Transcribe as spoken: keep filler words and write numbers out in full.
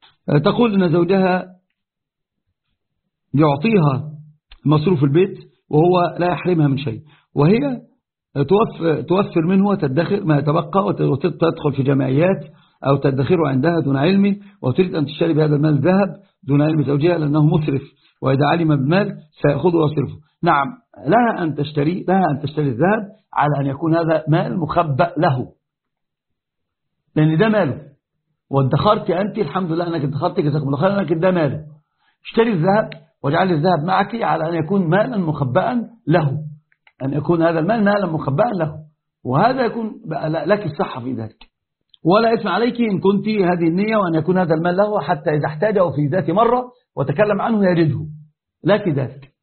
تقول إن زوجها يعطيها مصروف البيت وهو لا يحرمها من شيء، وهي توفر منه وتدخر ما يتبقى وتدخل في جمعيات أو تدخره عندها دون علم، وتريد أن تشتري بهذا المال ذهب دون علم زوجها لأنه مسرف، وإذا علم بالمال سيأخذه ويصرفه. نعم، لها أن تشتري لها أن تشتري الذهب على أن يكون هذا مال مخبأ له، لأن ده ماله، وادخرت أنت الحمد لله أنك ادخرت جزاكم الله خيرا، لكن ده ماله. اشتري الذهب واجعل الذهب معك على أن يكون مالا مخبأا له، أن يكون هذا المال مالا مخبأا له، وهذا يكون لك الصحة في ذلك، ولا إثم عليك إن كنت هذه النية وأن يكون هذا المال له، حتى إذا احتاجه في ذات مرة وتكلم عنه يجده لك ذلك.